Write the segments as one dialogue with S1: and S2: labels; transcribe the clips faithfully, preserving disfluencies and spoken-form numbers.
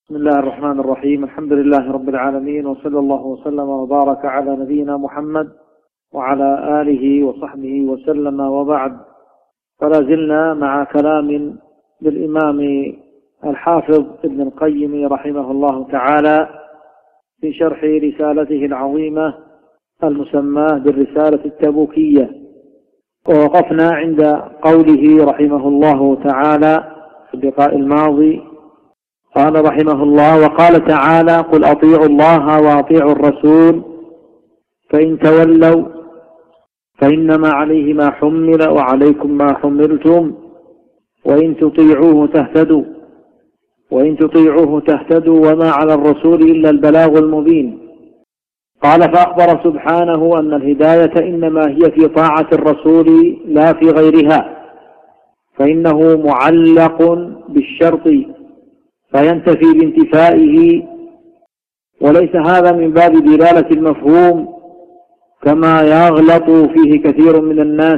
S1: بسم الله الرحمن الرحيم. الحمد لله رب العالمين، وصلى الله وسلم وبارك على نبينا محمد وعلى آله وصحبه وسلم، وبعد. فلا زلنا مع كلام للإمام الحافظ ابن القيم رحمه الله تعالى في شرح رسالته العظيمة المسماة بالرسالة التبوكية، ووقفنا عند قوله رحمه الله تعالى في اللقاء الماضي. قال رحمه الله: وقال تعالى: قل أطيعوا الله وأطيعوا الرسول فإن تولوا فإنما عليه ما حمل وعليكم ما حملتم وإن تطيعوه تهتدوا وإن تطيعوه تهتدوا وما على الرسول إلا البلاغ المبين. قال: فأخبر سبحانه أن الهداية إنما هي في طاعة الرسول لا في غيرها، فإنه معلق بالشرط فينتفي بانتفائه، وليس هذا من باب دلالة المفهوم كما يغلط فيه كثير من الناس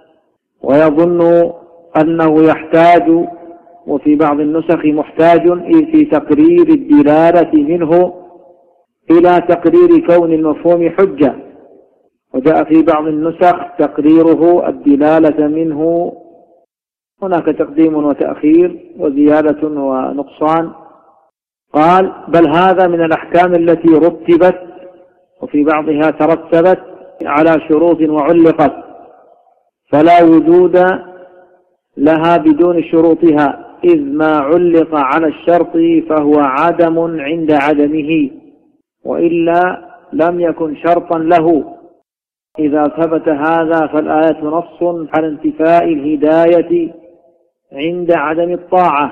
S1: ويظن أنه يحتاج، وفي بعض النسخ محتاج في تقرير الدلالة منه إلى تقرير كون المفهوم حجة، وجاء في بعض النسخ تقريره الدلالة منه. هناك تقديم وتأخير وزيادة ونقصان. قال: بل هذا من الأحكام التي رتبت وفي بعضها ترتبت على شروط وعلقت، فلا وجود لها بدون شروطها، إذ ما علق على الشرط فهو عدم عند عدمه، وإلا لم يكن شرطا له. إذا ثبت هذا فالآية نص على انتفاء الهداية عند عدم الطاعة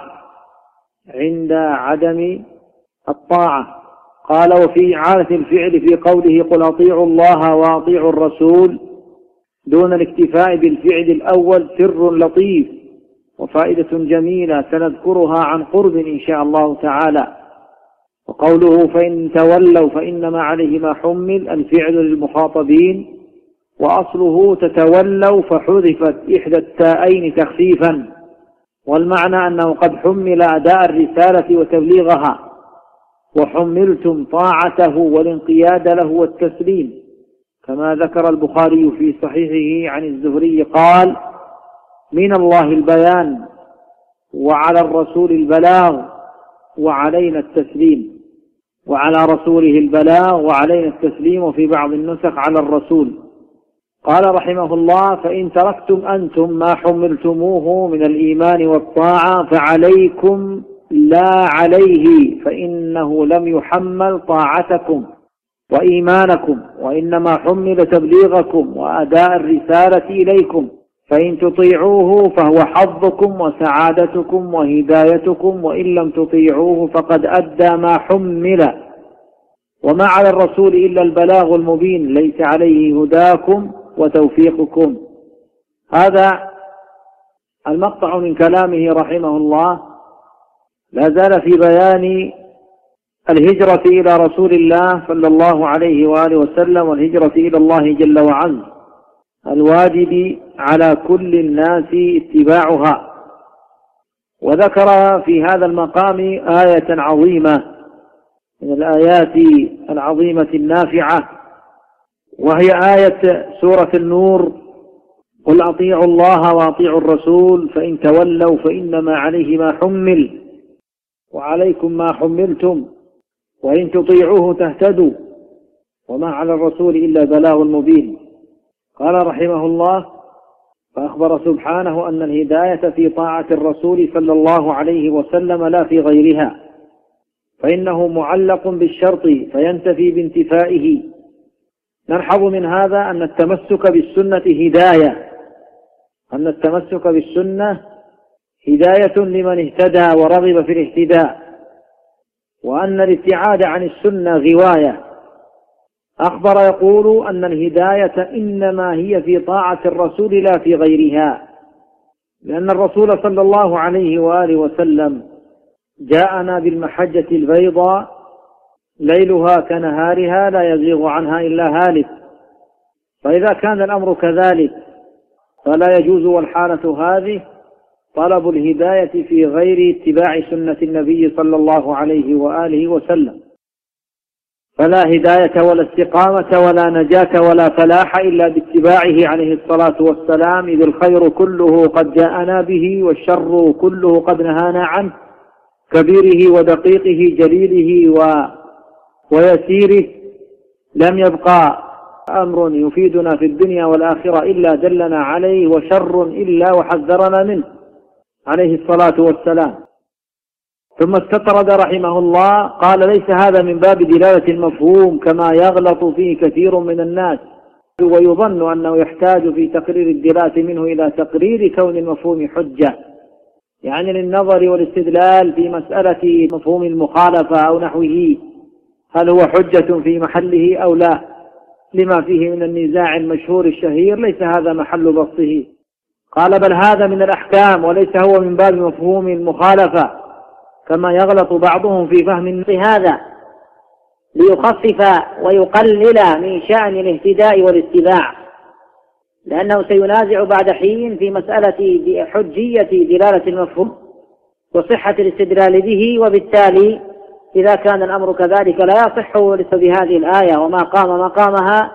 S1: عند عدم الطاعة. قال: وفي إعادة الفعل في قوله: قل أطيعوا الله وأطيعوا الرسول دون الاكتفاء بالفعل الأول سر لطيف وفائدة جميلة سنذكرها عن قرب إن شاء الله تعالى. وقوله: فإن تولوا فإنما عليه ما حمل، الفعل للمخاطبين، وأصله تتولوا فحذفت إحدى التاءين تخفيفا، والمعنى أنه قد حمل أداء الرسالة وتبليغها، وحملتم طاعته والانقياد له والتسليم، كما ذكر البخاري في صحيحه عن الزهري قال: من الله البيان وعلى الرسول البلاغ وعلينا التسليم، وعلى رسوله البلاغ وعلينا التسليم، وفي بعض النسخ على الرسول. قال رحمه الله: فإن تركتم أنتم ما حملتموه من الإيمان والطاعة فعليكم لا عليه، فإنه لم يحمل طاعتكم وإيمانكم، وإنما حمل تبليغكم وأداء الرسالة إليكم، فإن تطيعوه فهو حظكم وسعادتكم وهدايتكم، وإن لم تطيعوه فقد أدى ما حمل، وما على الرسول إلا البلاغ المبين، ليس عليه هداكم وتوفيقكم. هذا المقطع من كلامه رحمه الله لا زال في بيان الهجرة إلى رسول الله صلى الله عليه وآله وسلم، والهجرة إلى الله جل وعز، الواجب على كل الناس اتباعها. وذكر في هذا المقام آية عظيمة من الآيات العظيمة النافعة، وهي آية سورة النور: قل أطيعوا الله وأطيعوا الرسول فإن تولوا فإنما عليه ما حمل وعليكم ما حملتم وإن تطيعوه تهتدوا وما على الرسول إلا البلاغ المبين. قال رحمه الله: فأخبر سبحانه أن الهداية في طاعة الرسول صلى الله عليه وسلم لا في غيرها، فإنه معلق بالشرط فينتفي بانتفائه. نلحظ من هذا أن التمسك بالسنة هداية أن التمسك بالسنة هداية لمن اهتدى ورغب في الاهتداء، وأن الابتعاد عن السنة غواية. أخبر يقول أن الهداية إنما هي في طاعة الرسول لا في غيرها، لأن الرسول صلى الله عليه وآله وسلم جاءنا بالمحجة البيضاء ليلها كنهارها لا يزيغ عنها إلا هالك، فإذا كان الأمر كذلك فلا يجوز والحالة هذه طلب الهداية في غير اتباع سنة النبي صلى الله عليه وآله وسلم، فلا هداية ولا استقامة ولا نجاة ولا فلاح إلا باتباعه عليه الصلاة والسلام، إذ الخير كله قد جاءنا به والشر كله قد نهانا عنه، كبيره ودقيقه جليله و... ويسيره. لم يبقى أمر يفيدنا في الدنيا والآخرة إلا دلنا عليه، وشر إلا وحذرنا منه عليه الصلاة والسلام. ثم استطرد رحمه الله قال: ليس هذا من باب دلالة المفهوم كما يغلط فيه كثير من الناس، ويظن أنه يحتاج في تقرير الدلالة منه إلى تقرير كون المفهوم حجة، يعني للنظر والاستدلال في مسألة مفهوم المخالفة أو نحوه، هل هو حجة في محله أو لا، لما فيه من النزاع المشهور الشهير، ليس هذا محل بسطه. قال: بل هذا من الأحكام وليس هو من باب مفهوم المخالفة كما يغلط بعضهم في فهم هذا، ليخفف ويقلل من شأن الاهتداء والاتباع، لأنه سينازع بعد حين في مسألة حجية دلالة المفهوم وصحة الاستدلال به، وبالتالي إذا كان الأمر كذلك لا يصح بهذه الآية وما قام مقامها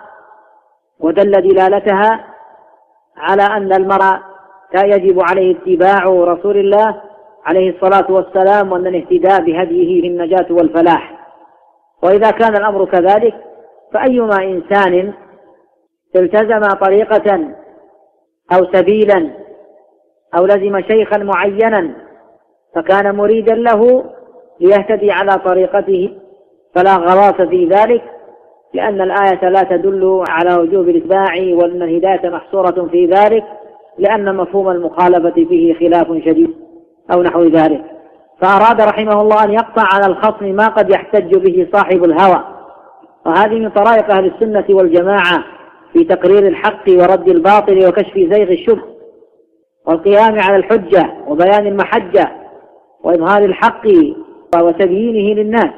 S1: ودل دلالتها على أن المرء يجب عليه اتباع رسول الله عليه الصلاة والسلام، وأن الاهتداء بهديه للنجاة والفلاح. وإذا كان الأمر كذلك فأيما إنسان التزم طريقة أو سبيلا أو لزم شيخا معينا فكان مريدا له ليهتدي على طريقته فلا غلاط في ذلك، لأن الآية لا تدل على وجوب الاتباع وأن الهداية محصورة في ذلك، لأن مفهوم المخالفة فيه خلاف شديد أو نحو ذلك. فأراد رحمه الله أن يقطع على الخصم ما قد يحتج به صاحب الهوى، وهذه من طرائق أهل السنة والجماعة في تقرير الحق ورد الباطل وكشف زيغ الشبه والقيام على الحجة وبيان المحجة وإظهار الحق وتبيينه للناس.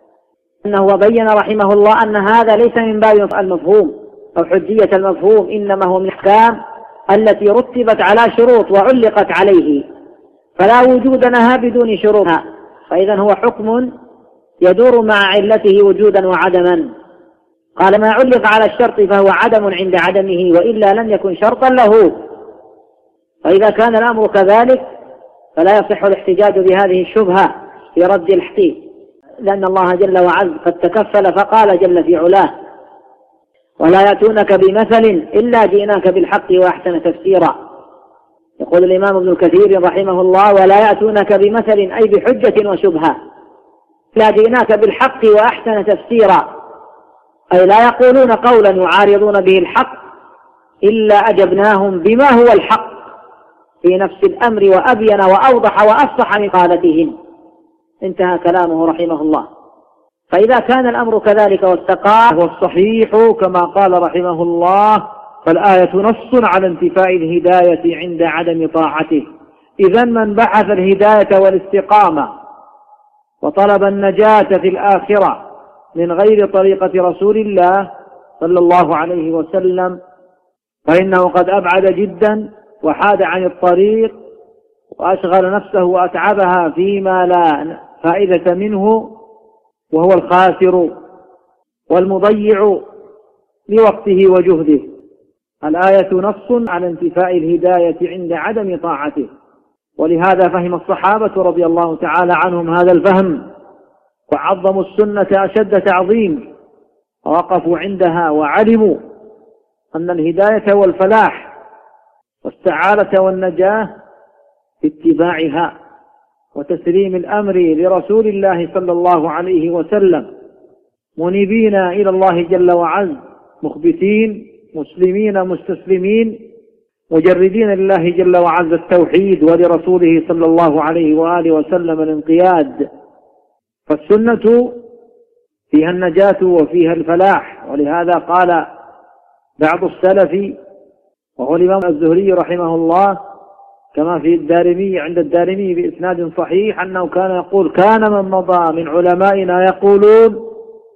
S1: أنه بين رحمه الله أن هذا ليس من باب المفهوم أو حجية المفهوم، إنما هو من الأحكام التي رتبت على شروط وعلقت عليه، فلا وجود لها بدون شروطها، فإذا هو حكم يدور مع علته وجودا وعدما. قال: ما علق على الشرط فهو عدم عند عدمه، وإلا لم يكن شرطا له. فإذا كان الأمر كذلك فلا يصح الاحتجاج بهذه الشبهة في رد الحق، لأن الله جل وعز قد تكفل فقال جل في علاه: ولا يأتونك بمثل إلا جئناك بالحق وأحسن تفسيرا. يقول الإمام ابن كثير رحمه الله: ولا يأتونك بمثل أي بحجة وشبهة، لا جئناك بالحق وأحسن تفسيرا، أي لا يقولون قولا يعارضون به الحق إلا أجبناهم بما هو الحق في نفس الأمر وأبين وأوضح وأفصح من قالتهم. انتهى كلامه رحمه الله. فإذا كان الأمر كذلك واستقام والصحيح كما قال رحمه الله، فالآية نص على انتفاء الهداية عند عدم طاعته. إذن من بحث الهداية والاستقامة وطلب النجاة في الآخرة من غير طريقة رسول الله صلى الله عليه وسلم فإنه قد أبعد جدا وحاد عن الطريق وأشغل نفسه وأتعبها فيما لا فائدة منه، وهو الخاسر والمضيع لوقته وجهده. الآية نص على انتفاء الهداية عند عدم طاعته، ولهذا فهم الصحابة رضي الله تعالى عنهم هذا الفهم وعظموا السنة أشد تعظيم، ووقفوا عندها وعلموا أن الهداية والفلاح والسعادة والنجاة في اتباعها وتسليم الأمر لرسول الله صلى الله عليه وسلم، منيبين إلى الله جل وعز، مخبتين مسلمين مستسلمين مجردين لله جل وعز التوحيد ولرسوله صلى الله عليه وآله وسلم الانقياد. فالسنة فيها النجاة وفيها الفلاح. ولهذا قال بعض السلف وهو الإمام الزهري رحمه الله كما في الدارمي عند الدارمي بإسناد صحيح أنه كان يقول: كان من مضى من علمائنا يقولون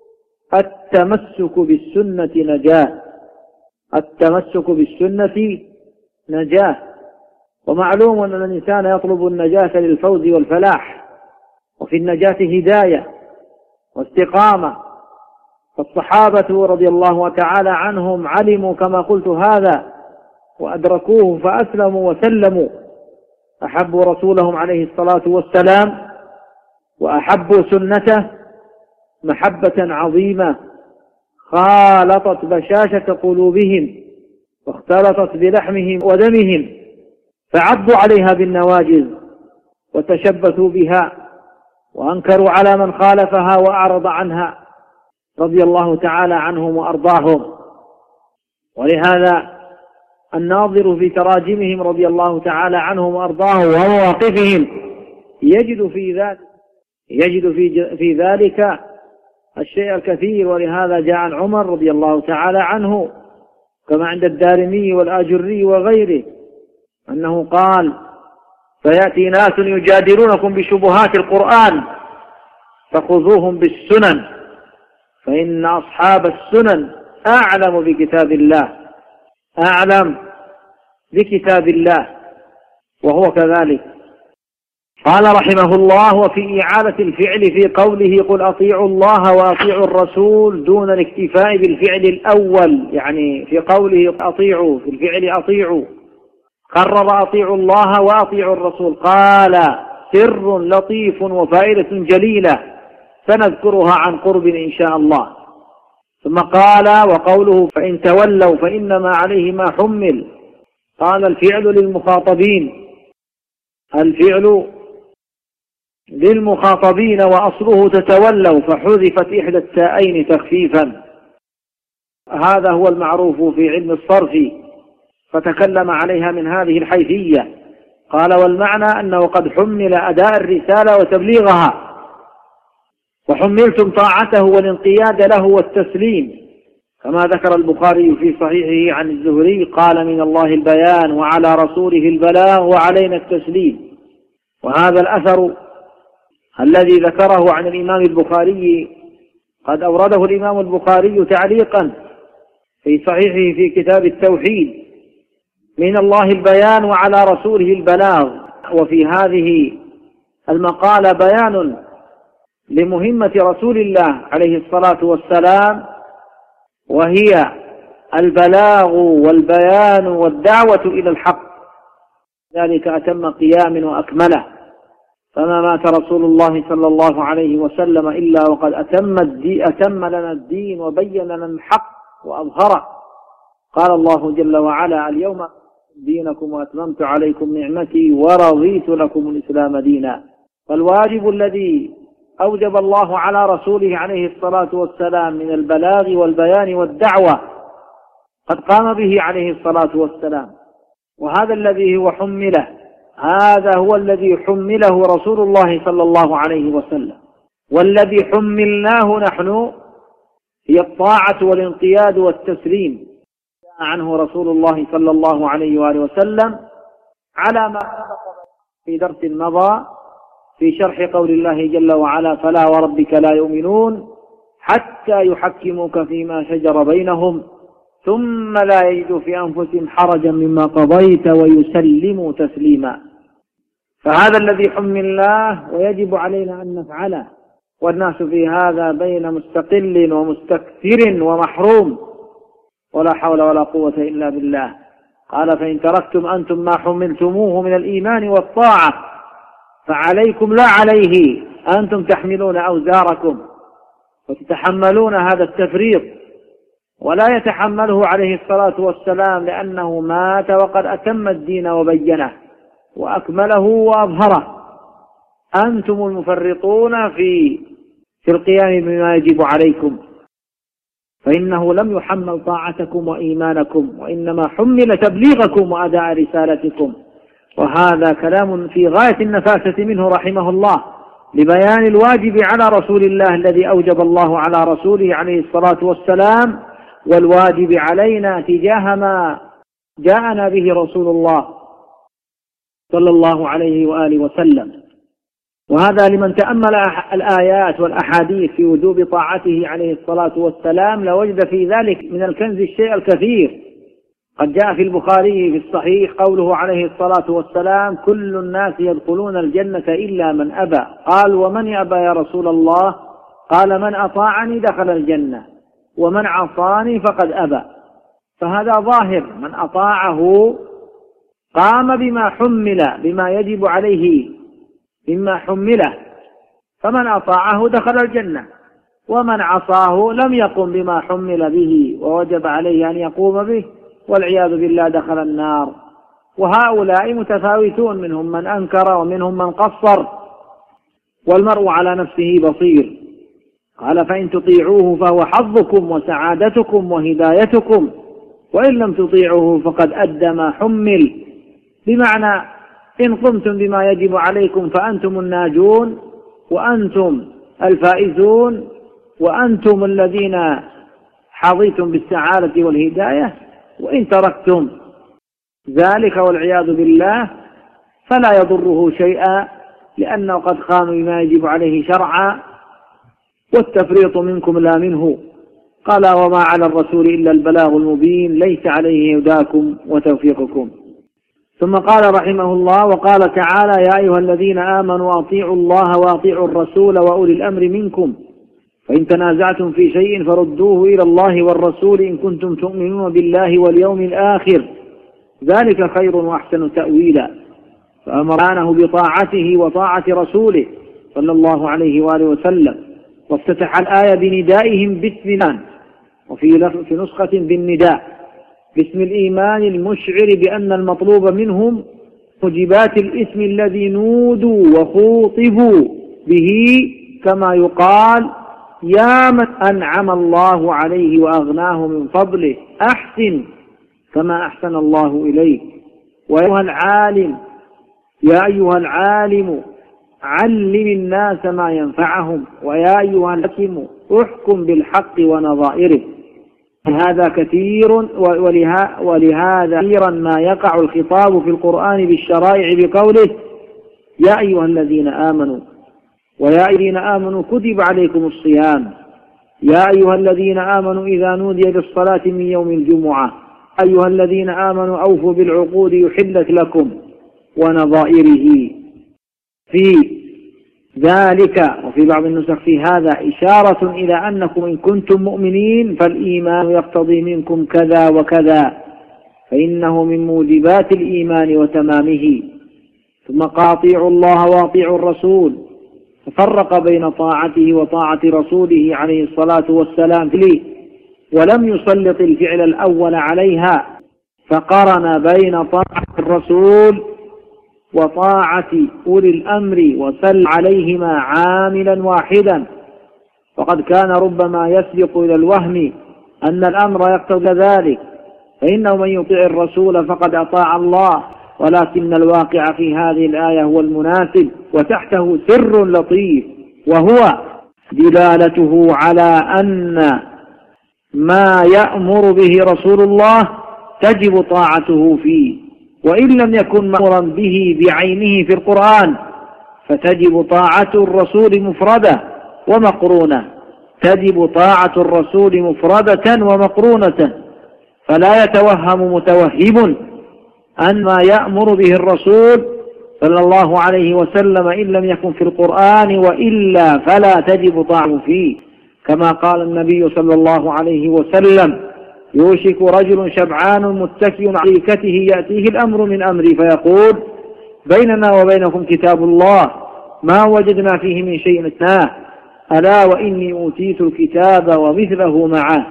S1: التمسك بالسنة نجاة، التمسك بالسنة نجاة. ومعلوم أن الإنسان يطلب النجاة للفوز والفلاح، وفي النجاة هداية واستقامة. فالصحابة رضي الله تعالى عنهم علموا كما قلت هذا وأدركوه فأسلموا وسلموا، أحبوا رسولهم عليه الصلاة والسلام وأحبوا سنته محبة عظيمة خالطت بشاشة قلوبهم واختلطت بلحمهم ودمهم، فعضوا عليها بالنواجذ وتشبثوا بها وأنكروا على من خالفها وأعرض عنها رضي الله تعالى عنهم وأرضاهم. ولهذا الناظر في تراجمهم رضي الله تعالى عنهم وأرضاهم ومواقفهم يجد في ذلك يجد في في ذلك الشيء الكثير. ولهذا جاء عن عمر رضي الله تعالى عنه كما عند الدارمي والآجري وغيره أنه قال: فيأتي ناس يجادلونكم بشبهات القرآن فخذوهم بالسنن فإن أصحاب السنن أعلم بكتاب الله أعلم بكتاب الله. وهو كذلك. قال رحمه الله: وفي إعادة الفعل في قوله: قل أطيعوا الله وأطيعوا الرسول، دون الاكتفاء بالفعل الأول، يعني في قوله أطيعوا في الفعل أطيعوا قرر أطيعوا الله وأطيعوا الرسول. قال: سر لطيف وفائدة جليلة سنذكرها عن قرب إن شاء الله. ثم قال: وقوله فإن تولوا فإنما عليه ما حمل. قال: الفعل للمخاطبين الفعل للمخاطبين وأصله تتولوا، فحذفت إحدى التاءين تخفيفا. هذا هو المعروف في علم الصرف، فتكلم عليها من هذه الحيثية. قال: والمعنى أنه قد حمل أداء الرسالة وتبليغها، وحملتم طاعته والانقياد له والتسليم، كما ذكر البخاري في صحيحه عن الزهري قال: من الله البيان وعلى رسوله البلاغ وعلينا التسليم. وهذا الأثر الذي ذكره عن الإمام البخاري قد أورده الإمام البخاري تعليقا في صحيحه في كتاب التوحيد: من الله البيان وعلى رسوله البلاغ. وفي هذه المقالة بيان لمهمة رسول الله عليه الصلاة والسلام، وهي البلاغ والبيان والدعوة إلى الحق، ذلك أتم قيام وأكمله. فما مات رسول الله صلى الله عليه وسلم إلا وقد أتم, أتم لنا الدين وبين لنا الحق وأظهره. قال الله جل وعلا: اليوم دينكم وأتممت عليكم نعمتي ورضيت لكم الإسلام دينا. فالواجب الذي أوجب الله على رسوله عليه الصلاة والسلام من البلاغ والبيان والدعوة قد قام به عليه الصلاة والسلام، وهذا الذي هو حمله هذا هو الذي حمله رسول الله صلى الله عليه وسلم. والذي حملناه نحن هي الطاعة والانقياد والتسليم. جاء عنه رسول الله صلى الله عليه وآله وسلم على ما سبق في درس مضى في شرح قول الله جل وعلا: فلا وربك لا يؤمنون حتى يحكموك فيما شجر بينهم ثم لا يجدوا في أنفسهم حرجا مما قضيت ويسلموا تسليما. فهذا الذي حملناه ويجب علينا أن نفعله. والناس في هذا بين مستقل ومستكثر ومحروم، ولا حول ولا قوة إلا بالله. قال: فإن تركتم أنتم ما حملتموه من الإيمان والطاعة فعليكم لا عليه، أنتم تحملون أوزاركم وتتحملون هذا التفريط. ولا يتحمله عليه الصلاة والسلام لأنه مات وقد أتم الدين وبينه وأكمله وأظهره. أنتم المفرطون في في القيام بما يجب عليكم، فإنه لم يحمل طاعتكم وإيمانكم، وإنما حمل تبليغكم وأداء رسالتكم. وهذا كلام في غاية النفاسة منه رحمه الله لبيان الواجب على رسول الله الذي أوجب الله على رسوله عليه الصلاة والسلام، والواجب علينا تجاه ما جاءنا به رسول الله صلى الله عليه وآله وسلم. وهذا لمن تأمل الآيات والأحاديث في وجوب طاعته عليه الصلاة والسلام لوجد في ذلك من الكنز الشيء الكثير. قد جاء في البخاري في الصحيح قوله عليه الصلاة والسلام: كل الناس يدخلون الجنة إلا من أبى. قال: ومن يأبى يا رسول الله؟ قال: من أطاعني دخل الجنة ومن عصاني فقد أبى. فهذا ظاهر، من أطاعه قام بما حمل بما يجب عليه مما حمله، فمن أطاعه دخل الجنة، ومن عصاه لم يقم بما حمل به ووجب عليه أن يقوم به والعياذ بالله دخل النار. وهؤلاء متفاوتون، منهم من أنكر ومنهم من قصر، والمرء على نفسه بصير. قال: فإن تطيعوه فهو حظكم وسعادتكم وهدايتكم، وإن لم تطيعوه فقد أدى ما حمل، بمعنى إن قمتم بما يجب عليكم فأنتم الناجون وأنتم الفائزون وأنتم الذين حظيتم بالسعادة والهداية، وإن تركتم ذلك والعياذ بالله فلا يضره شيئا، لأنه قد قام بما يجب عليه شرعا، والتفريط منكم لا منه. قال: وما على الرسول إلا البلاغ المبين، ليس عليه هداكم وتوفيقكم. ثم قال رحمه الله: وقال تعالى: يا أيها الذين آمنوا أطيعوا الله وأطيعوا الرسول وأولي الأمر منكم، فإن تنازعتم في شيء فردوه إلى الله والرسول إن كنتم تؤمنون بالله واليوم الآخر، ذلك خير وأحسن تأويلا. فأمرانه بطاعته وطاعة رسوله صلى الله عليه وآله وسلم، وافتتح الآية بندائهم باسم الله، وفي في نسخة بالنداء باسم الإيمان المشعر بأن المطلوب منهم موجبات الإثم الذي نودوا وخوطبوا به، كما يقال: يا من أنعم الله عليه وأغناه من فضله أحسن كما أحسن الله إليك. ويا العالم يا أيها العالم علم الناس ما ينفعهم، ويا أيها الحكيم احكم بالحق ونظائره. هذا كثير ولها ولهذا كثيرا ما يقع الخطاب في القرآن بالشرائع بقوله: يا أيها الذين آمنوا، ويا أيها الذين آمنوا كتب عليكم الصيام، يا أيها الذين آمنوا إذا نودي للصلاة من يوم الجمعة، أيها الذين آمنوا أوفوا بالعقود يحلت لكم، ونظائره. في ذلك وفي بعض النسخ في هذا إشارة إلى أنكم إن كنتم مؤمنين فالإيمان يقتضي منكم كذا وكذا، فإنه من موجبات الإيمان وتمامه. ثم قال: أطيعوا الله وأطيعوا الرسول، ففرق بين طاعته وطاعة رسوله عليه الصلاة والسلام فيه، ولم يسلط الفعل الأول عليها، فقرن بين طاعة الرسول وطاعة أولي الأمر وسل عليهما عاملا واحدا. وقد كان ربما يسبق إلى الوهم أن الأمر يقتضي ذلك، فإنه من يطيع الرسول فقد أطاع الله، ولكن الواقع في هذه الآية هو المناسب، وتحته سر لطيف، وهو دلالته على أن ما يأمر به رسول الله تجب طاعته فيه، وإن لم يكن مأمورا به بعينه في القرآن فتجب طاعة الرسول مفردة ومقرونة، تجب طاعة الرسول مفردة ومقرونة. فلا يتوهم متوهم أن ما يأمر به الرسول صلى الله عليه وسلم إن لم يكن في القرآن، وإلا فلا تجب طاعته فيه، كما قال النبي صلى الله عليه وسلم: يوشك رجل شبعان متكئ على أريكته يأتيه الأمر من أمري فيقول: بيننا وبينكم كتاب الله ما وجدنا فيه من شيء نتناه، ألا وإني أوتيت الكتاب ومثله معه.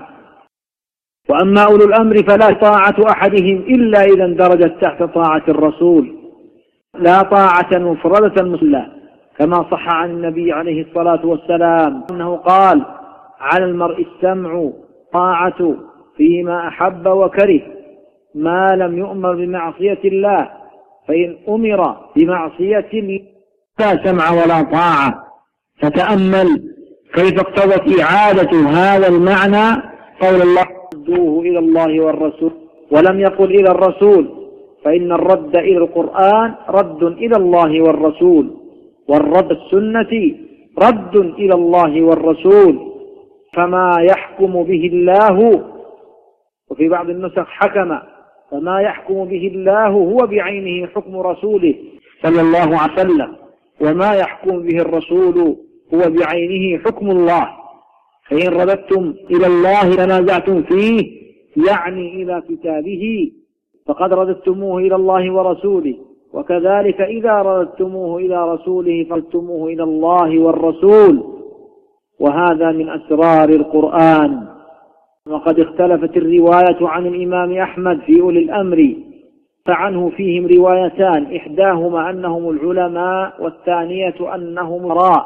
S1: وأما أولو الأمر فلا طاعة أحدهم إلا إذا اندرجت تحت طاعة الرسول، لا طاعة مفردة مسلة، كما صح عن النبي عليه الصلاة والسلام أنه قال: على المرء السمع طاعة فيما أحب وكره ما لم يؤمر بمعصية الله، فإن أمر بمعصية لا سمع ولا طاعة. فتأمل كيف اقتضت إعادة هذا المعنى قول الله: ردوه إلى الله والرسول، ولم يقل إلى الرسول، فإن الرد إلى القرآن رد إلى الله والرسول، والرد السنة رد إلى الله والرسول، فما يحكم به الله. وفي بعض النسخ حكم فما يحكم به الله هو بعينه حكم رسوله صلى الله عليه وسلم، وما يحكم به الرسول هو بعينه حكم الله. فإن رددتم إلى الله تنازعتم فيه يعني إلى كتابه فقد رددتموه إلى الله ورسوله، وكذلك إذا رددتموه إلى رسوله فرددتموه إلى الله والرسول، وهذا من أسرار القرآن. وقد اختلفت الرواية عن الإمام أحمد في أولي الأمر، فعنه فيهم روايتان، إحداهما أنهم العلماء والثانية أنهم أمراء،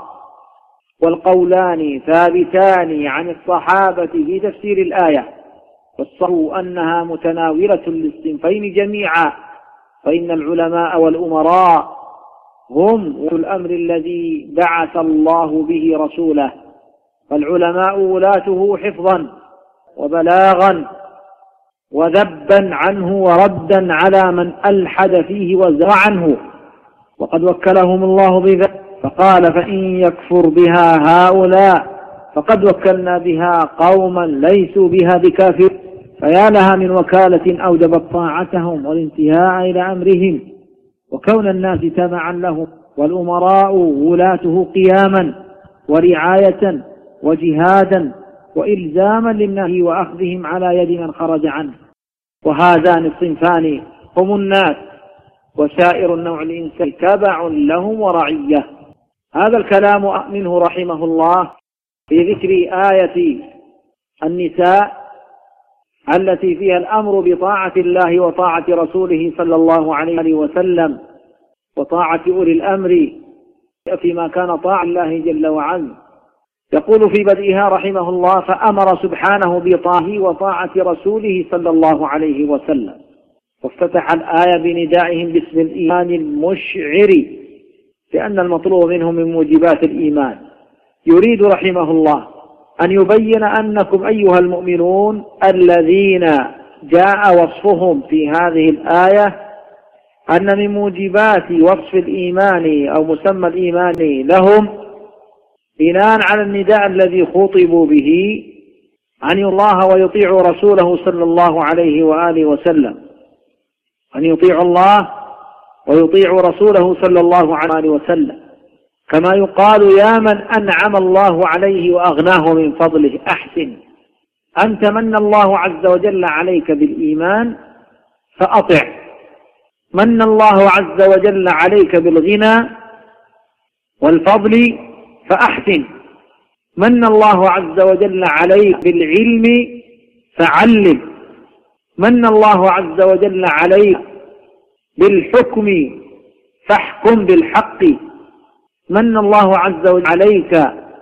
S1: والقولان ثابتان عن الصحابة في تفسير الآية، والصحيح أنها متناولة للصنفين جميعا، فإن العلماء والأمراء هم أولو الأمر الذي بعث الله به رسوله، فالعلماء ولاته حفظا وبلاغا وذبا عنه وردا على من ألحد فيه وزرع عنه، وقد وكلهم الله بذلك فقال فإن يكفر بها هؤلاء فقد وكلنا بها قوما ليسوا بها بكافر. فيا لها من وكالة أوجبت طاعتهم والانتهاء إلى أمرهم وكون الناس تبعا لهم، والأمراء ولاته قياما ورعاية وجهادا وإلزاما للنهي وأخذهم على يد من خرج عنه. وهذان الصنفان هم الناس، وسائر النوع الإنساني تبع لهم ورعية. هذا الكلام منه رحمه الله في ذكر آية النساء التي فيها الأمر بطاعة الله وطاعة رسوله صلى الله عليه وسلم وطاعة أولي الأمر فيما كان طاعة الله جل وعلا. يقول في بدئها رحمه الله فأمر سبحانه بطاعته وطاعة رسوله صلى الله عليه وسلم، وافتتح الآية بندائهم باسم الإيمان المشعر، لأن المطلوب منهم من موجبات الإيمان. يريد رحمه الله أن يبين أنكم أيها المؤمنون الذين جاء وصفهم في هذه الآية أن من موجبات وصف الإيمان أو مسمى الإيمان لهم بناء على النداء الذي خطبوا به أن الله ويطيعوا رسوله صلى الله عليه وآله وسلم، أن يطيعوا الله ويطيعوا رسوله صلى الله عليه وسلم، كما يقال يا من أنعم الله عليه وأغناه من فضله أحسن، أنت من الله عز وجل عليك بالإيمان فأطع، من الله عز وجل عليك بالغنى والفضل فأحسن، من الله عز وجل عليك بالعلم فعلم، من الله عز وجل عليك بالحكم فاحكم بالحق، من الله عز وجل عليك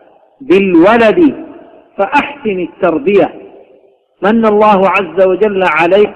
S1: بالولد فأحسن التربية، من الله عز وجل عليك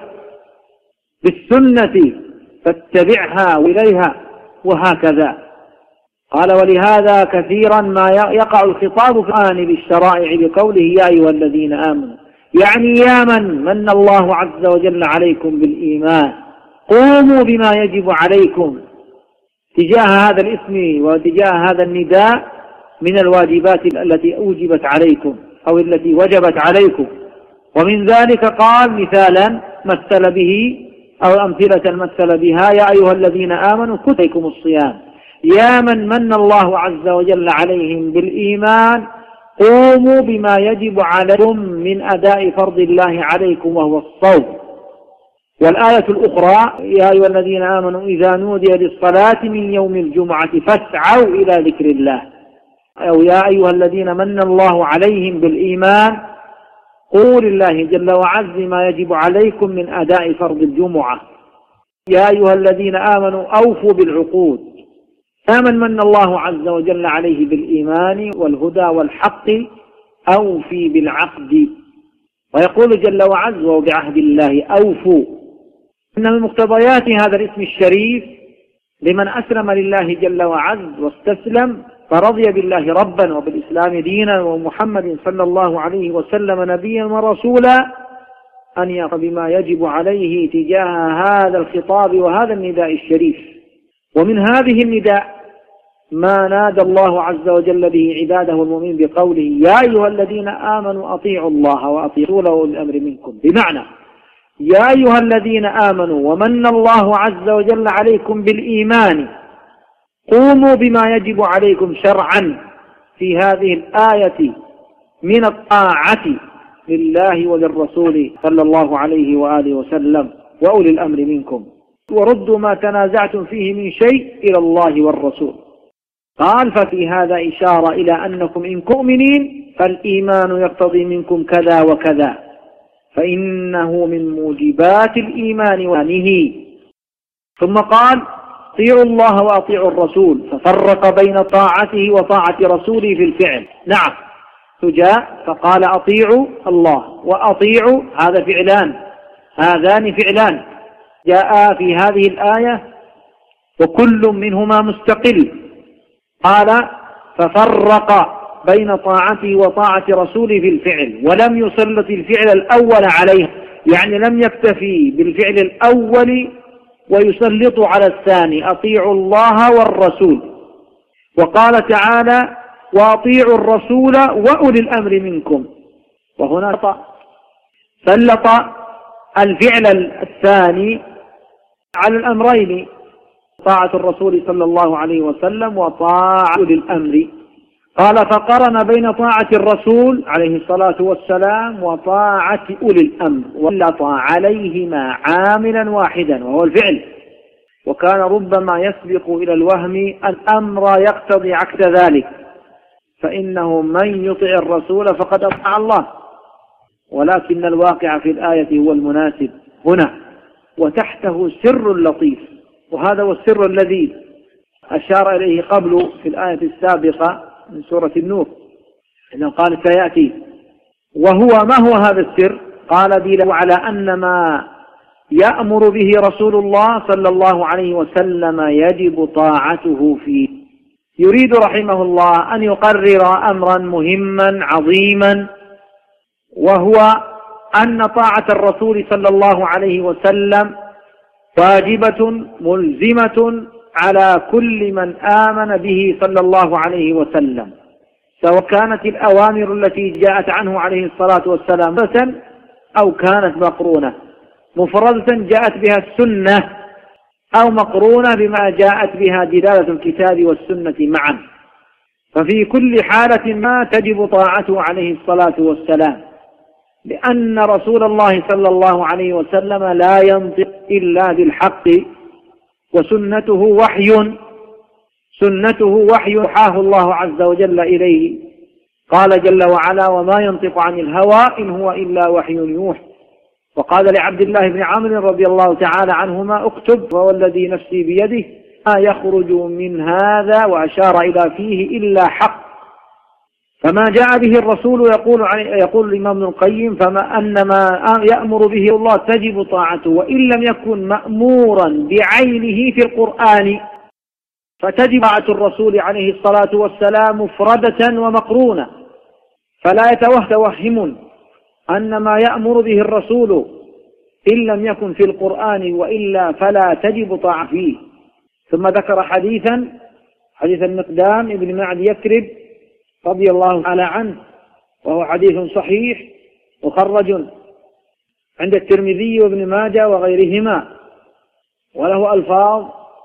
S1: بالسنة فاتبعها وإليها، وهكذا. قال ولهذا كثيرا ما يقع الخطاب في القرآن بالشرائع بقوله يا أيها الذين آمنوا، يعني يا من من الله عز وجل عليكم بالإيمان قوموا بما يجب عليكم تجاه هذا الاسم وتجاه هذا النداء من الواجبات التي أوجبت عليكم أو التي وجبت عليكم. ومن ذلك قال مثالا مثل به أو أمثلة مثل بها يا أيها الذين آمنوا كتب عليكم الصيام، يا من من الله عز وجل عليهم بالإيمان قوموا بما يجب عليكم من أداء فرض الله عليكم وهو الصوم. والآية الأخرى يا أيها الذين آمنوا إذا نودي للصلاة من يوم الجمعة فاسعوا إلى ذكر الله، أو يا أيها الذين من الله عليهم بالإيمان قول الله جل وعز ما يجب عليكم من أداء فرض الجمعة، يا أيها الذين آمنوا أوفوا بالعقود، فمن من الله عز وجل عليه بالإيمان والهدى والحق أوفي بالعقد. ويقول جل وعز وبعهد الله أوفوا. إن من مقتضيات هذا الاسم الشريف لمن أسلم لله جل وعز واستسلم فرضي بالله ربا وبالإسلام دينا ومحمد صلى الله عليه وسلم نبيا ورسولا أن يقف بما يجب عليه تجاه هذا الخطاب وهذا النداء الشريف. ومن هذه النداء ما نادى الله عز وجل به عباده المؤمنين بقوله يا أيها الذين آمنوا أطيعوا الله وأطيعوا له الأمر منكم، بمعنى يا أيها الذين آمنوا ومن الله عز وجل عليكم بالإيمان قوموا بما يجب عليكم شرعا في هذه الآية من الطاعة لله وللرسول صلى الله عليه وآله وسلم وأولي الأمر منكم، وردوا ما تنازعتم فيه من شيء إلى الله والرسول. قال ففي هذا إشارة إلى أنكم إن مؤمنين فالإيمان يقتضي منكم كذا وكذا، فإنه من موجبات الإيمان ونهي. ثم قال اطيعوا الله وأطيعوا الرسول، ففرق بين طاعته وطاعة رسوله في الفعل. نعم جاء فقال أطيعوا الله وأطيعوا، هذا فعلان، هذان فعلان جاء في هذه الآية وكل منهما مستقل. قال ففرق بين طاعته وطاعة رسوله في الفعل، ولم يسلط الفعل الأول عليه، يعني لم يكتفي بالفعل الأول ويسلط على الثاني، أطيعوا الله والرسول. وقال تعالى وأطيعوا الرسول وأولي الأمر منكم، وهنا سلط الفعل الثاني على الأمرين، طاعة الرسول صلى الله عليه وسلم وطاعة أولي الأمر. قال فقرن بين طاعة الرسول عليه الصلاة والسلام وطاعة أولي الأمر، وسلط عليهما عاملا واحدا وهو الفعل. وكان ربما يسبق إلى الوهم الأمر يقتضي عكس ذلك، فإنه من يطع الرسول فقد أطاع الله، ولكن الواقع في الآية هو المناسب هنا، وتحته سر لطيف، وهذا هو السر الذي أشار إليه قبل في الآية السابقة من سورة النور، إنه قال سيأتي. وهو ما هو هذا السر؟ قال دل على أن ما يأمر به رسول الله صلى الله عليه وسلم يجب طاعته فيه. يريد رحمه الله أن يقرر أمرا مهما عظيما، وهو أن طاعة الرسول صلى الله عليه وسلم واجبة ملزمة على كل من آمن به صلى الله عليه وسلم، سواء كانت الأوامر التي جاءت عنه عليه الصلاة والسلام مفردة أو كانت مقرونة، مفردة جاءت بها السنة أو مقرونة بما جاءت بها دلالة الكتاب والسنة معا، ففي كل حالة ما تجب طاعته عليه الصلاة والسلام، لأن رسول الله صلى الله عليه وسلم لا ينطق إلا بالحق، وسنته وحي، سنته وحي يوحاه الله عز وجل إليه. قال جل وعلا وما ينطق عن الهوى إن هو إلا وحي يوحى. وقال لعبد الله بن عمرو رضي الله تعالى عنهما اكتب والذي نفسي بيده ما يخرج من هذا، وأشار إلى فيه إلا حق. فما جاء به الرسول يقول يقول الإمام ابن القيم فما أن ما يأمر به الله تجب طاعته، وإن لم يكن مأمورا بعينه في القرآن فتجب طاعة الرسول عليه الصلاة والسلام مفردة ومقرونة. فلا يتوهم أن ما يأمر به الرسول إن لم يكن في القرآن وإلا فلا تجب طاعة فيه. ثم ذكر حديثا حديث المقدام ابن معد يكرب رضي الله تعالى عنه، وهو حديث صحيح مخرج عند الترمذي وابن ماجه وغيرهما، وله ألفاظ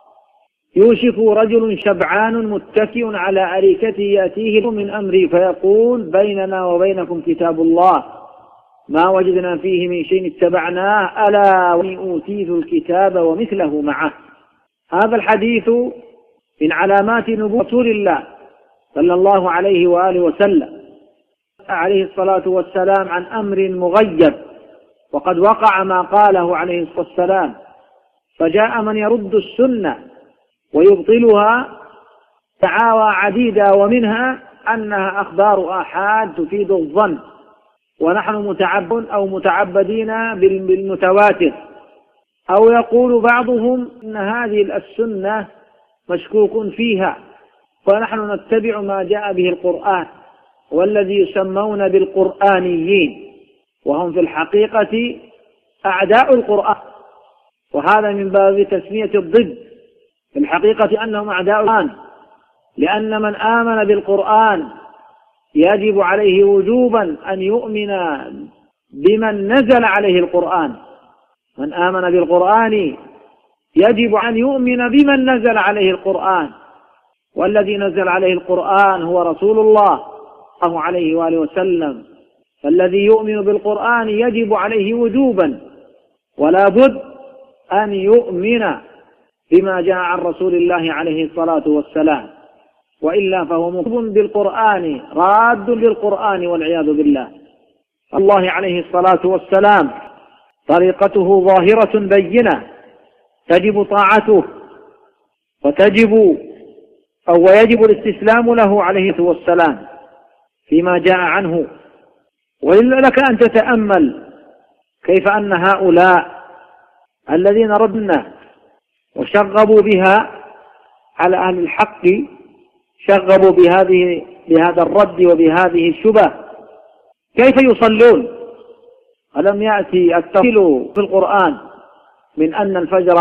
S1: يوشك رجل شبعان متكئ على أريكته يأتيه من أمري فيقول بيننا وبينكم كتاب الله ما وجدنا فيه من شيء اتبعناه ألا وإن أوتيت الكتاب ومثله معه. هذا الحديث من علامات نبوة رسول الله صلى الله عليه وآله وسلم عليه الصلاة والسلام عن أمر مغيب، وقد وقع ما قاله عليه الصلاة والسلام، فجاء من يرد السنة ويبطلها دعاوى عديدة، ومنها أنها أخبار آحاد تفيد الظن، ونحن متعبد أو متعبدين بالمتواتر. أو يقول بعضهم إن هذه السنة مشكوك فيها، ونحن نتبع ما جاء به القرآن، والذي يسمون بالقرآنيين، وهم في الحقيقة أعداء القرآن، وهذا من باب تسمية الضد، في الحقيقة أنهم أعداء القرآن، لأن من آمن بالقرآن يجب عليه وجوبا أن يؤمن بمن نزل عليه القرآن، من آمن بالقرآن يجب أن يؤمن بمن نزل عليه القرآن، والذي نزل عليه القرآن هو رسول الله صلى الله عليه وآله وسلم. فالذي يؤمن بالقرآن يجب عليه وجوبا ولا بد أن يؤمن بما جاء عن رسول الله عليه الصلاة والسلام، وإلا فهو مكذب بالقرآن راد للقرآن والعياذ بالله. الله عليه الصلاة والسلام طريقته ظاهرة بينة تجب طاعته وتجب أو ويجب الاستسلام له عليه الصلاة والسلام فيما جاء عنه. وإلا لك أن تتأمل كيف أن هؤلاء الذين ردنا وشغبوا بها على أهل الحق شغبوا بهذه بهذا الرد وبهذه الشبه كيف يصلون؟ ألم يأتي التفصيل في القرآن من أن الفجر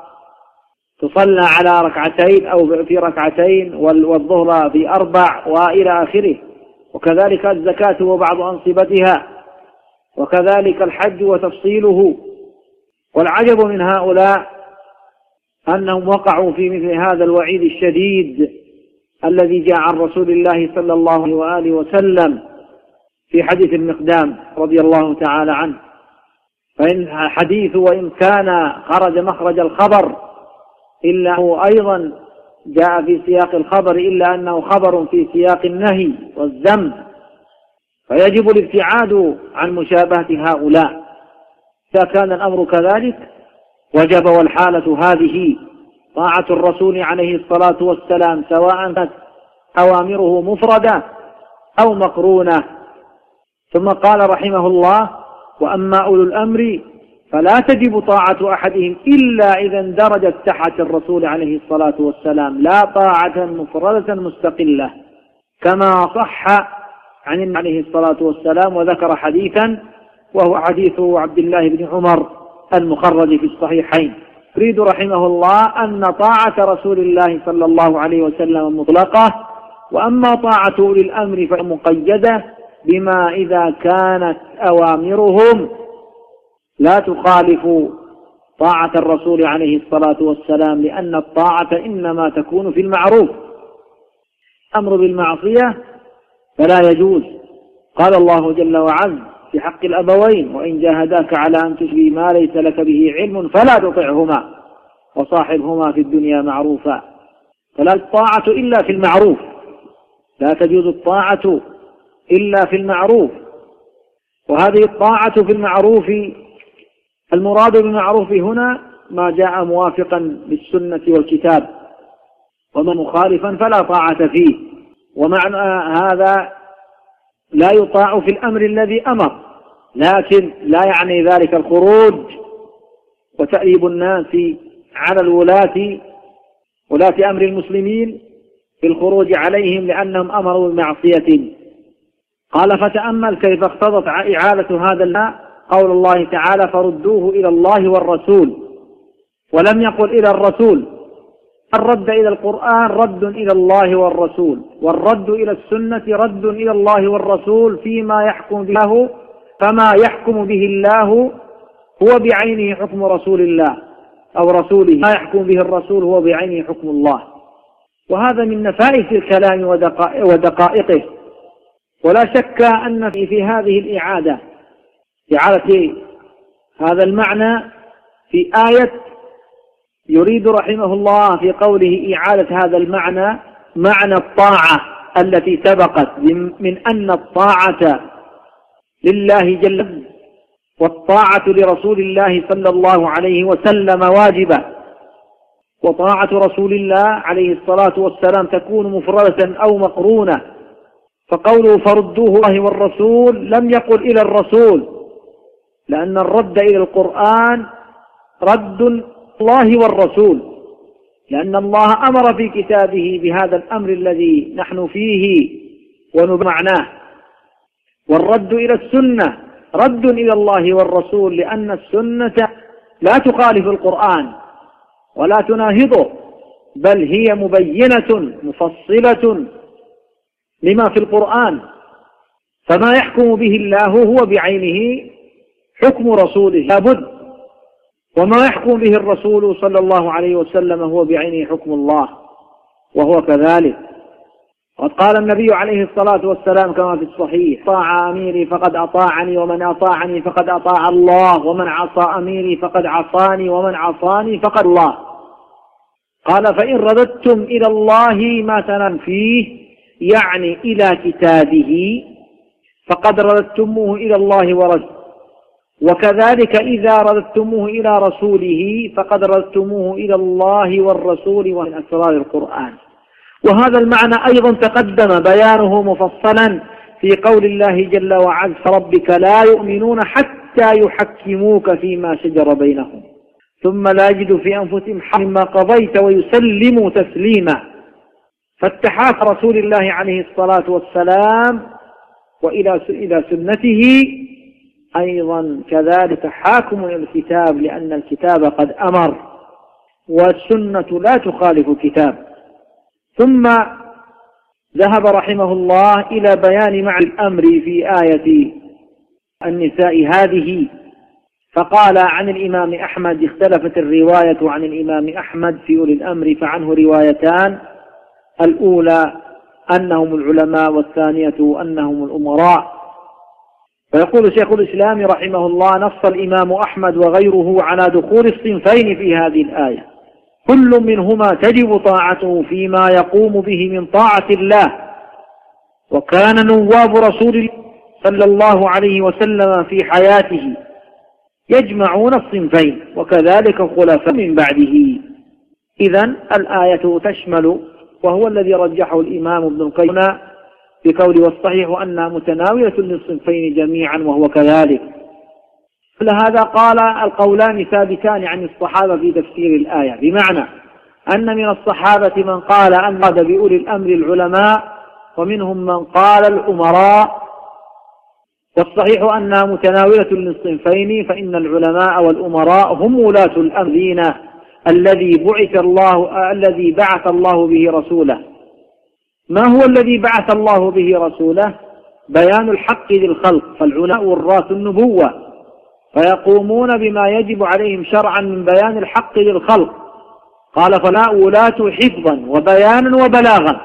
S1: تصلى على ركعتين أو في ركعتين والظهر في أربع وإلى آخره، وكذلك الزكاة وبعض أنصبتها، وكذلك الحج وتفصيله. والعجب من هؤلاء أنهم وقعوا في مثل هذا الوعيد الشديد الذي جاء عن رسول الله صلى الله عليه وآله وسلم في حديث المقدام رضي الله تعالى عنه. فإن حديث وإن كان خرج مخرج الخبر إلا أنه أيضا جاء في سياق الخبر إلا أنه خبر في سياق النهي والذم، فيجب الابتعاد عن مشابهة هؤلاء. إذا كان الأمر كذلك وجب والحالة هذه طاعة الرسول عليه الصلاة والسلام سواء كانت أوامره مفردة أو مقرونة. ثم قال رحمه الله: وأما أولو الأمر فلا تجب طاعة أحدهم إلا إذا اندرجت تحت الرسول عليه الصلاة والسلام، لا طاعة مفردة مستقلة، كما صح عن عليه الصلاة والسلام. وذكر حديثا وهو حديث عبد الله بن عمر المخرج في الصحيحين. يريد رحمه الله أن طاعة رسول الله صلى الله عليه وسلم مطلقة، وأما طاعة أولي الأمر فمقيدة بما إذا كانت أوامرهم لا تخالف طاعة الرسول عليه الصلاة والسلام، لأن الطاعة إنما تكون في المعروف. أمر بالمعصية فلا يجوز. قال الله جل وعز في حق الأبوين: وإن جاهداك على أن تشرك ما ليس لك به علم فلا تطعهما وصاحبهما في الدنيا معروفا. فلا الطاعة إلا في المعروف، لا تجوز الطاعة إلا في المعروف. وهذه الطاعة في المعروف المراد بالمعروف هنا ما جاء موافقا للسنة والكتاب، ومن مخالفا فلا طاعة فيه. ومعنى هذا لا يطاع في الأمر الذي أمر، لكن لا يعني ذلك الخروج وتأليب الناس على الولاة ولاة أمر المسلمين في الخروج عليهم لأنهم أمروا بمعصية. قال: فتأمل كيف اقتضت إعادة هذا الماء قول الله تعالى: فردوه إلى الله والرسول، ولم يقل إلى الرسول. الرد إلى القرآن رد إلى الله والرسول، والرد إلى السنة رد إلى الله والرسول فيما يحكم به، فما يحكم به الله هو بعينه حكم رسول الله أو رسوله، ما يحكم به الرسول هو بعينه حكم الله. وهذا من نفائس الكلام ودقائقه. ولا شك أن في هذه الإعادة إعادة هذا المعنى في آية يريد رحمه الله في قوله إعادة هذا المعنى معنى الطاعة التي سبقت من أن الطاعة لله جل وعلا والطاعة لرسول الله صلى الله عليه وسلم واجبة، وطاعة رسول الله عليه الصلاة والسلام تكون مفردة أو مقرونة. فقوله فردوه الله والرسول لم يقل إلى الرسول، لأن الرد إلى القرآن رد الله والرسول، لأن الله أمر في كتابه بهذا الأمر الذي نحن فيه ونبمعناه. والرد إلى السنة رد إلى الله والرسول، لأن السنة لا تخالف القرآن ولا تناهضه، بل هي مبينة مفصلة لما في القرآن. فما يحكم به الله هو بعينه حكم رسوله، لابد وما يحكم به الرسول صلى الله عليه وسلم هو بعينه حكم الله، وهو كذلك. وقد قال النبي عليه الصلاة والسلام كما في الصحيح: طاع أميري فقد أطاعني، ومن أطاعني فقد أطاع الله، ومن عصى أميري فقد عصاني، ومن عصاني فقد الله. قال: فإن رددتم إلى الله ما تنفيه، يعني إلى كتابه، فقد رددتموه إلى الله ورسوله، وكذلك إذا رددتموه إلى رسوله فقد رددتموه إلى الله والرسول ومن أسرار القرآن. وهذا المعنى أيضا تقدم بيانه مفصلا في قول الله جل وعلا: ربك لا يؤمنون حتى يحكموك فيما شجر بينهم ثم لا يجدوا في أنفسهم حرجا مما قضيت ويسلموا تسليما. فاتحاك رسول الله عليه الصلاة والسلام وإلى إلى سنته أيضا كذلك حاكم إلى الكتاب، لأن الكتاب قد أمر والسنة لا تخالف الكتاب. ثم ذهب رحمه الله إلى بيان معنى الأمر في آية النساء هذه، فقال عن الإمام أحمد: اختلفت الرواية عن الإمام أحمد في أولي الأمر، فعنه روايتان: الأولى أنهم العلماء، والثانية أنهم الأمراء. فيقول شيخ الإسلام رحمه الله: نص الإمام أحمد وغيره على دخول الصنفين في هذه الآية، كل منهما تجب طاعته فيما يقوم به من طاعة الله. وكان نواب رسول الله صلى الله عليه وسلم في حياته يجمعون الصنفين، وكذلك خلفاء من بعده. إذن الآية تشمل، وهو الذي رجحه الإمام ابن القيم بقوله: والصحيح أنها متناولة للصنفين جميعا، وهو كذلك. لهذا قال: القولان ثابتان عن الصحابة في تفسير الآية، بمعنى أن من الصحابة من قال أن مراد بأولي الأمر العلماء، ومنهم من قال الأمراء. والصحيح أنها متناولة للصنفين، فإن العلماء والأمراء هم ولاة الأمرين الذي بعث الله الذي بعث الله به رسوله. ما هو الذي بعث الله به رسوله؟ بيان الحق للخلق، فالعلماء وراث النبوة، فيقومون بما يجب عليهم شرعا من بيان الحق للخلق. قال: فلا ولاة حفظا وبيانا وبلاغا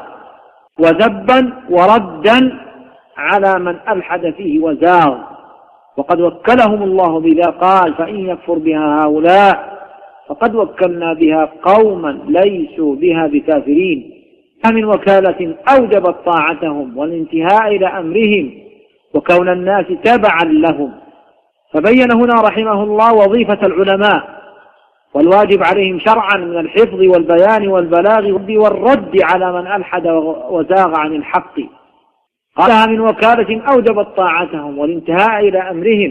S1: وذبا وردا على من ألحد فيه وزاغ، وقد وكلهم الله بذا. قال: فإن يكفر بها هؤلاء فقد وكلنا بها قوما ليسوا بها بكافرين. من وكالة أوجبت طاعتهم والانتهاء إلى أمرهم وكون الناس تبعا لهم. فبين هنا رحمه الله وظيفة العلماء والواجب عليهم شرعا من الحفظ والبيان والبلاغ والرد على من ألحد وزاغ عن الحق. قالها: من وكالة أوجبت طاعتهم والانتهاء إلى أمرهم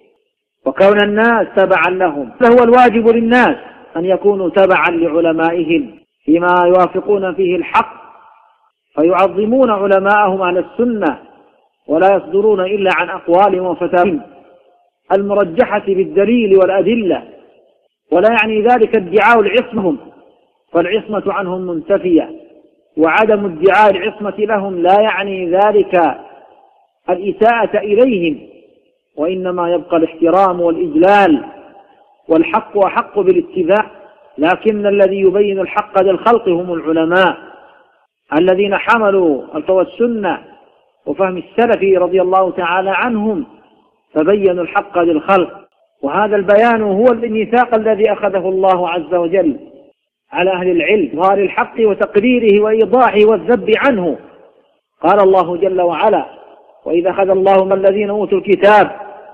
S1: وكون الناس تبعا لهم. فهو الواجب للناس أن يكونوا تبعا لعلمائهم فيما يوافقون فيه الحق، فيعظمون علماءهم على السنة ولا يصدرون إلا عن أقوالهم وفتاويهم المرجحة بالدليل والأدلة، ولا يعني ذلك ادعاء العصمة، فالعصمة عنهم منتفية، وعدم ادعاء العصمة لهم لا يعني ذلك الإساءة إليهم، وإنما يبقى الاحترام والإجلال، والحق أحق بالاتباع. لكن الذي يبين الحق للخلق هم العلماء الذين حملوا السنة وفهم السلف رضي الله تعالى عنهم، فبينوا الحق للخلق. وهذا البيان هو الميثاق الذي أخذه الله عز وجل على أهل العلم، ظهار الحق وتقريره وإيضاحه والذب عنه. قال الله جل وعلا: وإذا أخذ الله من الذين أوتوا الكتاب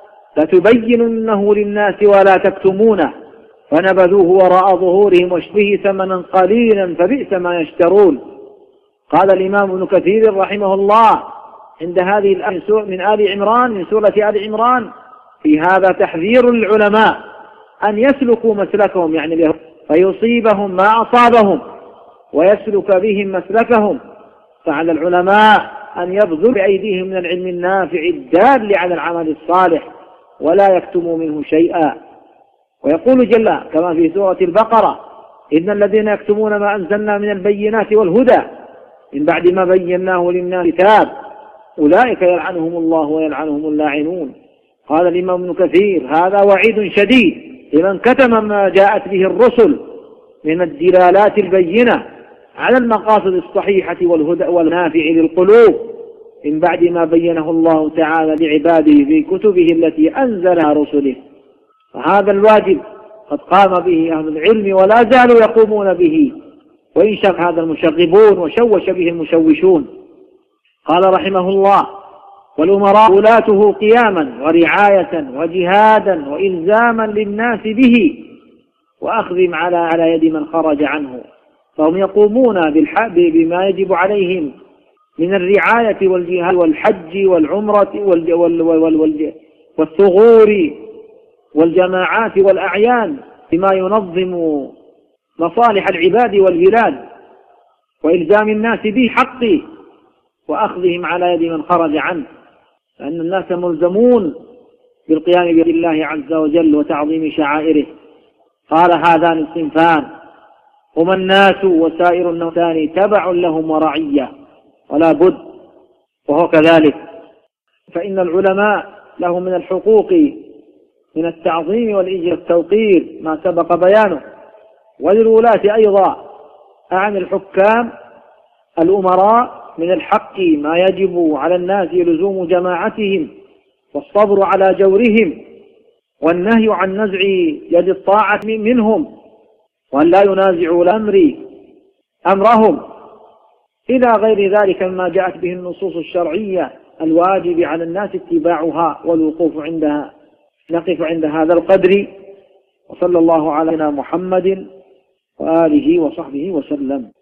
S1: لتبيننه للناس ولا تكتمونه فنبذوه وراء ظهورهم واشتهي ثمنا قليلا فبئس ما يشترون. قال الإمام ابن كثير رحمه الله عند هذه الآية من آل عمران، من سورة آل عمران: في هذا تحذير للعلماء أن يسلكوا مسلكهم، يعني بهم، فيصيبهم ما أصابهم ويسلك بهم مسلكهم. فعلى العلماء أن يبذلوا بأيديهم من العلم النافع الدال على العمل الصالح ولا يكتموا منه شيئا. ويقول جل كما في سورة البقرة: إن الذين يكتمون ما أنزلنا من البينات والهدى من بعد ما بيناه للناس كتاب أولئك يلعنهم الله ويلعنهم اللاعنون. قال الإمام ابن كثير: هذا وعيد شديد لمن كتم ما جاءت به الرسل من الدلالات البينة على المقاصد الصحيحة والهدى والنافع للقلوب من بعد ما بينه الله تعالى لعباده في كتبه التي أنزلها رسله. فهذا الواجب قد قام به أهل العلم ولا زالوا يقومون به، وإن شغ هذا المشغبون وشوش به المشوشون. قال رحمه الله: والأمراء ولاته قياما ورعاية وجهادا وإلزاما للناس به وأخذهم على على يد من خرج عنه، فهم يقومون بما يجب عليهم من الرعاية والجهاد والحج والعمرة والثغور والجماعات والأعيان بما ينظم مصالح العباد والبلاد، وإلزام الناس به حقه وأخذهم على يد من خرج عنه، لأن الناس ملزمون بالقيام بيد الله عز وجل وتعظيم شعائره. قال: هذان الصنفان هما الناس وسائر النوتان تبع لهم ورعية ولا بد. وهو كذلك، فإن العلماء لهم من الحقوق من التعظيم والإجلال والتوقير ما سبق بيانه، وللولاة أيضا أعني الحكام الأمراء من الحق ما يجب على الناس لزوم جماعتهم والصبر على جورهم والنهي عن نزع يد الطاعة منهم، وأن لا ينازعوا الأمر أمرهم إلى غير ذلك مما جاءت به النصوص الشرعية الواجب على الناس اتباعها والوقوف عندها. نقف عند هذا القدر، وصلى الله على محمد وآله وصحبه وسلم.